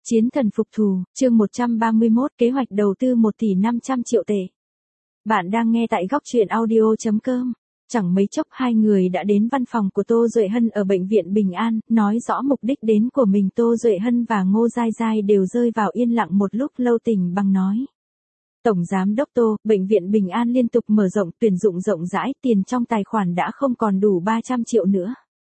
Chiến thần phục thù, chương 131, kế hoạch đầu tư 1 tỷ 500 triệu tệ. Bạn đang nghe tại góc truyện audio.com. Chẳng mấy chốc hai người đã đến văn phòng của Tô Duệ Hân ở bệnh viện Bình An, nói rõ mục đích đến của mình. Tô Duệ Hân và Ngô Giai Giai đều rơi vào yên lặng một lúc lâu. Tỉnh bằng nói. Tổng giám đốc Tô, bệnh viện Bình An liên tục mở rộng, tuyển dụng rộng rãi, tiền trong tài khoản đã không còn đủ 300 triệu nữa.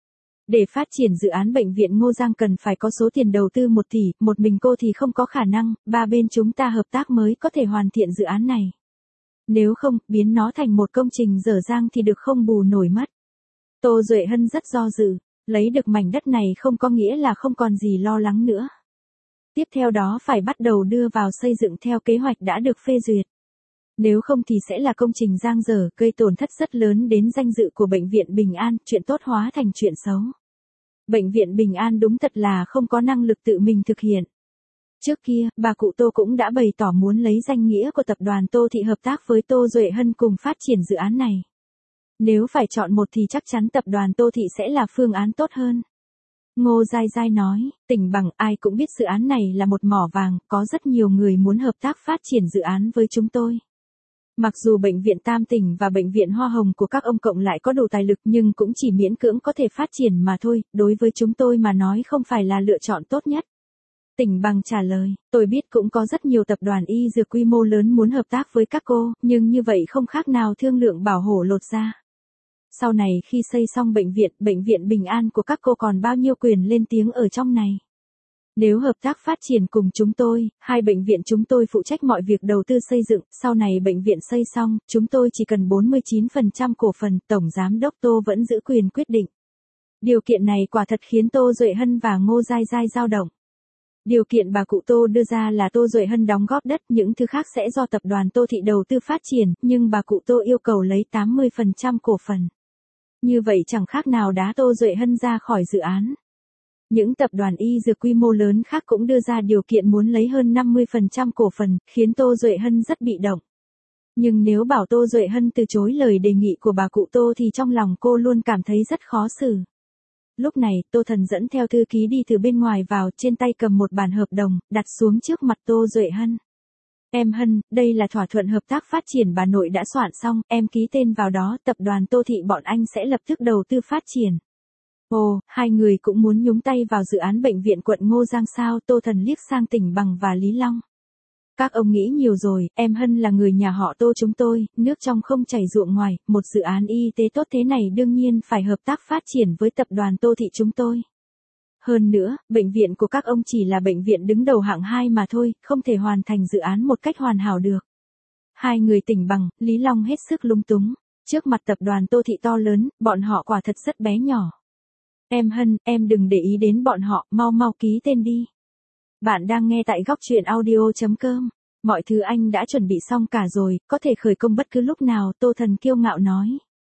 Để phát triển dự án bệnh viện Ngô Giang cần phải có số tiền đầu tư 1 tỷ, một mình cô thì không có khả năng, ba bên chúng ta hợp tác mới có thể hoàn thiện dự án này. Nếu không, biến nó thành một công trình dở dang thì được không bù nổi mất. Tô Duệ Hân rất do dự, lấy được mảnh đất này không có nghĩa là không còn gì lo lắng nữa. Tiếp theo đó phải bắt đầu đưa vào xây dựng theo kế hoạch đã được phê duyệt. Nếu không thì sẽ là công trình dang dở, gây tổn thất rất lớn đến danh dự của bệnh viện Bình An, chuyện tốt hóa thành chuyện xấu. Bệnh viện Bình An đúng thật là không có năng lực tự mình thực hiện. Trước kia, bà cụ Tô cũng đã bày tỏ muốn lấy danh nghĩa của tập đoàn Tô Thị hợp tác với Tô Duệ Hân cùng phát triển dự án này. Nếu phải chọn một thì chắc chắn tập đoàn Tô Thị sẽ là phương án tốt hơn. Ngô Giai Giai nói, Tỉnh bằng ai cũng biết dự án này là một mỏ vàng, có rất nhiều người muốn hợp tác phát triển dự án với chúng tôi. Mặc dù bệnh viện Tam Tỉnh và bệnh viện Hoa Hồng của các ông cộng lại có đủ tài lực nhưng cũng chỉ miễn cưỡng có thể phát triển mà thôi, đối với chúng tôi mà nói không phải là lựa chọn tốt nhất. Tỉnh bằng trả lời, tôi biết cũng có rất nhiều tập đoàn y dược quy mô lớn muốn hợp tác với các cô, nhưng như vậy không khác nào thương lượng bảo hổ lột da. Sau này khi xây xong bệnh viện Bình An của các cô còn bao nhiêu quyền lên tiếng ở trong này. Nếu hợp tác phát triển cùng chúng tôi, hai bệnh viện chúng tôi phụ trách mọi việc đầu tư xây dựng, sau này bệnh viện xây xong, chúng tôi chỉ cần 49% cổ phần, Tổng Giám đốc Tô vẫn giữ quyền quyết định. Điều kiện này quả thật khiến Tô Duệ Hân và Ngô Giai Giai dao động. Điều kiện bà cụ Tô đưa ra là Tô Duệ Hân đóng góp đất, những thứ khác sẽ do tập đoàn Tô Thị đầu tư phát triển, nhưng bà cụ Tô yêu cầu lấy 80% cổ phần. Như vậy chẳng khác nào đá Tô Duệ Hân ra khỏi dự án. Những tập đoàn y dược quy mô lớn khác cũng đưa ra điều kiện muốn lấy hơn 50% cổ phần, khiến Tô Duệ Hân rất bị động. Nhưng nếu bảo Tô Duệ Hân từ chối lời đề nghị của bà cụ Tô thì trong lòng cô luôn cảm thấy rất khó xử. Lúc này, Tô Thần dẫn theo thư ký đi từ bên ngoài vào, trên tay cầm một bản hợp đồng, đặt xuống trước mặt Tô Duệ Hân. Em Hân, đây là thỏa thuận hợp tác phát triển bà nội đã soạn xong, em ký tên vào đó, tập đoàn Tô Thị bọn anh sẽ lập tức đầu tư phát triển. Ồ, hai người cũng muốn nhúng tay vào dự án bệnh viện quận Ngô Giang sao? Tô Thần liếc sang Tỉnh bằng và Lý Long. Các ông nghĩ nhiều rồi, em Hân là người nhà họ Tô chúng tôi, nước trong không chảy ruộng ngoài, một dự án y tế tốt thế này đương nhiên phải hợp tác phát triển với tập đoàn Tô Thị chúng tôi. Hơn nữa, bệnh viện của các ông chỉ là bệnh viện đứng đầu hạng 2 mà thôi, không thể hoàn thành dự án một cách hoàn hảo được. Hai người Tỉnh bằng, Lý Long hết sức lung túng. Trước mặt tập đoàn Tô Thị to lớn, bọn họ quả thật rất bé nhỏ. Em Hân, em đừng để ý đến bọn họ, mau ký tên đi. Bạn đang nghe tại góc truyện audio.com. Mọi thứ anh đã chuẩn bị xong cả rồi, có thể khởi công bất cứ lúc nào, Tô Thần kiêu ngạo nói.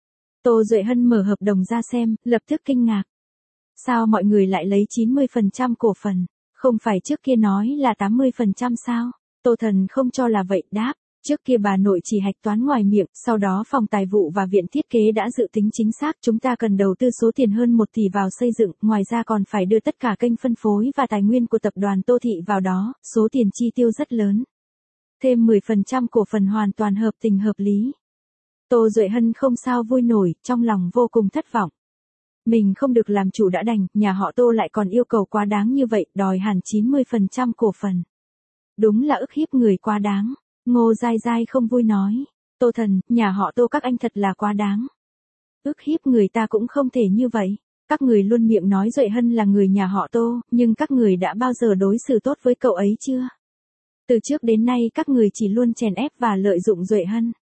Tô Duệ Hân mở hợp đồng ra xem, lập tức kinh ngạc. Sao mọi người lại lấy 90% cổ phần, không phải trước kia nói là 80% sao? Tô Thần không cho là vậy, đáp. Trước kia bà nội chỉ hạch toán ngoài miệng, sau đó phòng tài vụ và viện thiết kế đã dự tính chính xác, chúng ta cần đầu tư số tiền hơn 1 tỷ vào xây dựng, ngoài ra còn phải đưa tất cả kênh phân phối và tài nguyên của tập đoàn Tô Thị vào đó, số tiền chi tiêu rất lớn. Thêm 10% cổ phần hoàn toàn hợp tình hợp lý. Tô Duệ Hân không sao vui nổi, trong lòng vô cùng thất vọng. Mình không được làm chủ đã đành, nhà họ Tô lại còn yêu cầu quá đáng như vậy, đòi hẳn 90% cổ phần. Đúng là ức hiếp người quá đáng. Ngô Giai Giai không vui nói, Tô Thần, nhà họ Tô các anh thật là quá đáng. Ức hiếp người ta cũng không thể như vậy. Các người luôn miệng nói Duệ Hân là người nhà họ Tô, nhưng các người đã bao giờ đối xử tốt với cậu ấy chưa? Từ trước đến nay các người chỉ luôn chèn ép và lợi dụng Duệ Hân.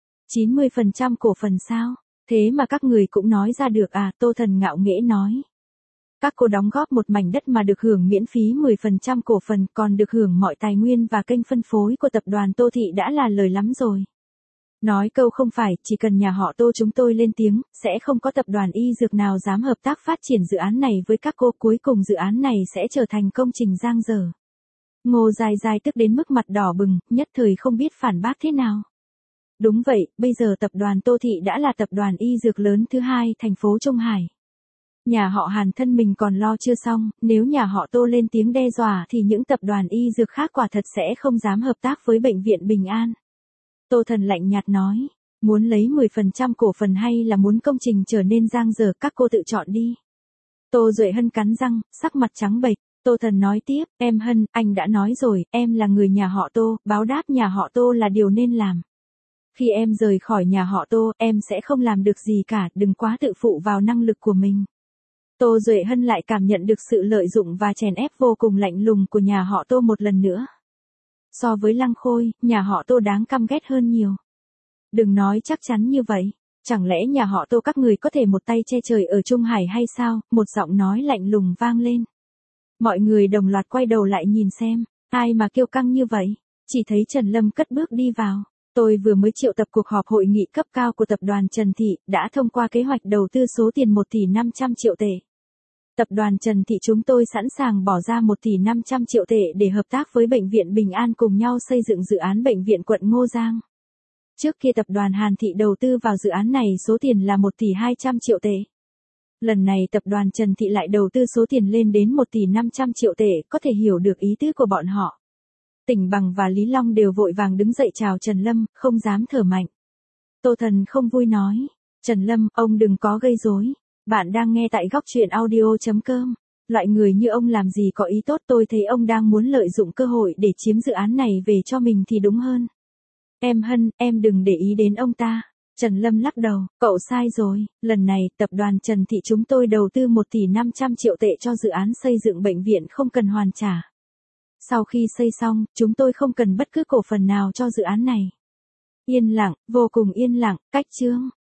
90% cổ phần sao? Thế mà các người cũng nói ra được à? Tô Thần ngạo nghễ nói. Các cô đóng góp một mảnh đất mà được hưởng miễn phí 10% cổ phần, còn được hưởng mọi tài nguyên và kênh phân phối của tập đoàn Tô Thị đã là lời lắm rồi. Nói câu không phải, chỉ cần nhà họ Tô chúng tôi lên tiếng, sẽ không có tập đoàn y dược nào dám hợp tác phát triển dự án này với các cô, cuối cùng dự án này sẽ trở thành công trình dang dở. Ngô Giai Giai tức đến mức mặt đỏ bừng, nhất thời không biết phản bác thế nào. Đúng vậy, bây giờ tập đoàn Tô Thị đã là tập đoàn y dược lớn thứ 2 thành phố Trung Hải. Nhà họ Hàn thân mình còn lo chưa xong, nếu nhà họ Tô lên tiếng đe dọa thì những tập đoàn y dược khác quả thật sẽ không dám hợp tác với bệnh viện Bình An. Tô Thần lạnh nhạt nói, muốn lấy 10% cổ phần hay là muốn công trình trở nên dang dở, các cô tự chọn đi. Tô Duệ Hân cắn răng, sắc mặt trắng bệch. Tô Thần nói tiếp, em Hân, anh đã nói rồi, em là người nhà họ Tô, báo đáp nhà họ Tô là điều nên làm. Khi em rời khỏi nhà họ Tô, em sẽ không làm được gì cả, đừng quá tự phụ vào năng lực của mình. Tô Duệ Hân lại cảm nhận được sự lợi dụng và chèn ép vô cùng lạnh lùng của nhà họ Tô một lần nữa. So với Lăng Khôi, nhà họ Tô đáng căm ghét hơn nhiều. Đừng nói chắc chắn như vậy. Chẳng lẽ nhà họ Tô các người có thể một tay che trời ở Trung Hải hay sao? Một giọng nói lạnh lùng vang lên. Mọi người đồng loạt quay đầu lại nhìn xem, ai mà kiêu căng như vậy? Chỉ thấy Trần Lâm cất bước đi vào. Tôi vừa mới triệu tập cuộc họp hội nghị cấp cao của tập đoàn Trần Thị, đã thông qua kế hoạch đầu tư số tiền 1 tỷ 500 triệu tệ. Tập đoàn Trần Thị chúng tôi sẵn sàng bỏ ra 1 tỷ 500 triệu tệ để hợp tác với Bệnh viện Bình An cùng nhau xây dựng dự án bệnh viện quận Ngô Giang. Trước kia tập đoàn Hàn Thị đầu tư vào dự án này số tiền là 1 tỷ 200 triệu tệ. Lần này tập đoàn Trần Thị lại đầu tư số tiền lên đến 1 tỷ 500 triệu tệ, có thể hiểu được ý tứ của bọn họ. Tỉnh Bằng và Lý Long đều vội vàng đứng dậy chào Trần Lâm, không dám thở mạnh. Tô Thần không vui nói, Trần Lâm, ông đừng có gây rối. Bạn đang nghe tại góc truyện audio.com. Loại người như ông làm gì có ý tốt, tôi thấy ông đang muốn lợi dụng cơ hội để chiếm dự án này về cho mình thì đúng hơn. Em Hân, em đừng để ý đến ông ta. Trần Lâm lắc đầu, cậu sai rồi, lần này tập đoàn Trần Thị chúng tôi đầu tư 1 tỷ 500 triệu tệ cho dự án xây dựng bệnh viện không cần hoàn trả. Sau khi xây xong, chúng tôi không cần bất cứ cổ phần nào cho dự án này. Yên lặng, vô cùng yên lặng, cách chương.